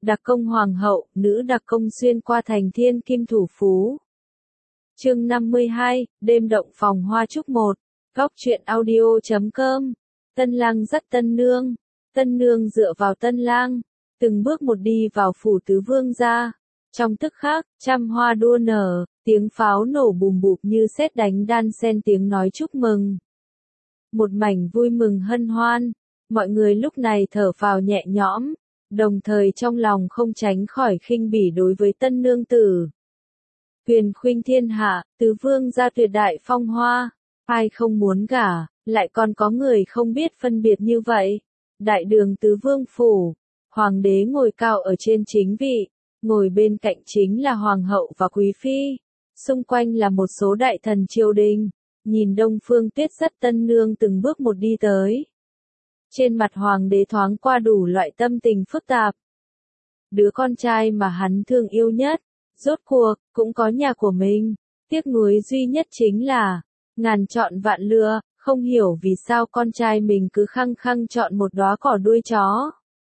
Đặc công hoàng hậu, nữ đặc công xuyên qua thành thiên kim thủ phú. Chương 52, đêm động phòng hoa trúc 1. Góc truyện audio.com. Tân lang dắt tân nương. Tân nương dựa vào tân lang, từng bước một đi vào phủ tứ vương gia. Trong tức khắc, trăm hoa đua nở, tiếng pháo nổ bùm bụp như sét đánh đan xen tiếng nói chúc mừng. Một mảnh vui mừng hân hoan, mọi người lúc này thở phào nhẹ nhõm, đồng thời trong lòng không tránh khỏi khinh bỉ đối với tân nương tử. Huyền khuynh thiên hạ, tứ vương gia tuyệt đại phong hoa, ai không muốn gả, lại còn có người không biết phân biệt như vậy. Đại đường tứ vương phủ, hoàng đế ngồi cao ở trên chính vị, ngồi bên cạnh chính là hoàng hậu và quý phi, xung quanh là một số đại thần triều đình, nhìn Đông Phương Tuyết dắt tân nương từng bước một đi tới. Trên mặt hoàng đế thoáng qua đủ loại tâm tình phức tạp. Đứa con trai mà hắn thương yêu nhất, rốt cuộc, cũng có nhà của mình, tiếc nuối duy nhất chính là, ngàn chọn vạn lựa, không hiểu vì sao con trai mình cứ khăng khăng chọn một đóa cỏ đuôi chó.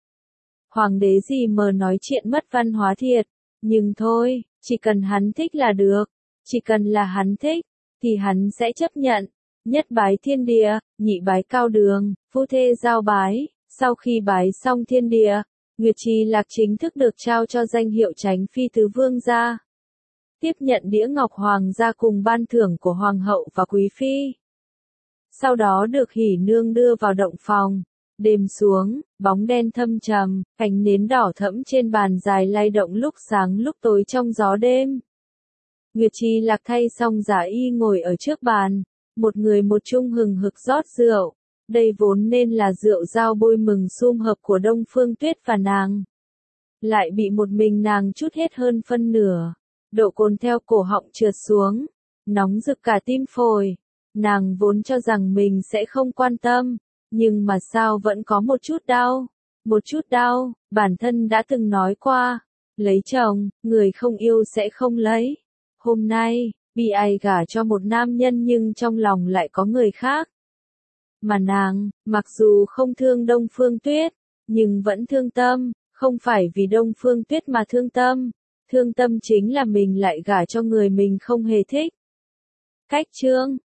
Hoàng đế gì mờ nói chuyện mất văn hóa thiệt, nhưng thôi, chỉ cần hắn thích là được, chỉ cần là hắn thích, thì hắn sẽ chấp nhận. Nhất bái thiên địa, nhị bái cao đường, phu thê giao bái, sau khi bái xong thiên địa, Nguyệt Trì Lạc chính thức được trao cho danh hiệu Chánh Phi tứ vương gia. Tiếp nhận đĩa ngọc hoàng gia cùng ban thưởng của hoàng hậu và quý phi. Sau đó được hỉ nương đưa vào động phòng. Đêm xuống, bóng đen thâm trầm, ánh nến đỏ thẫm trên bàn dài lay động lúc sáng lúc tối trong gió đêm. Nguyệt Trì Lạc thay xong giả y ngồi ở trước bàn, một người một chung hừng hực rót rượu. Đây vốn nên là rượu giao bôi mừng sum hợp của Đông Phương Tuyết và nàng. Lại bị một mình nàng chút hết hơn phân nửa. Độ cồn theo cổ họng trượt xuống, nóng rực cả tim phổi. Nàng vốn cho rằng mình sẽ không quan tâm, nhưng mà sao vẫn có một chút đau. Một chút đau, bản thân đã từng nói qua, lấy chồng, người không yêu sẽ không lấy. Hôm nay, bị ai gả cho một nam nhân nhưng trong lòng lại có người khác. Mà nàng, mặc dù không thương Đông Phương Tuyết, nhưng vẫn thương tâm, không phải vì Đông Phương Tuyết mà thương tâm. Thương tâm chính là mình lại gả cho người mình không hề thích. Cách chương,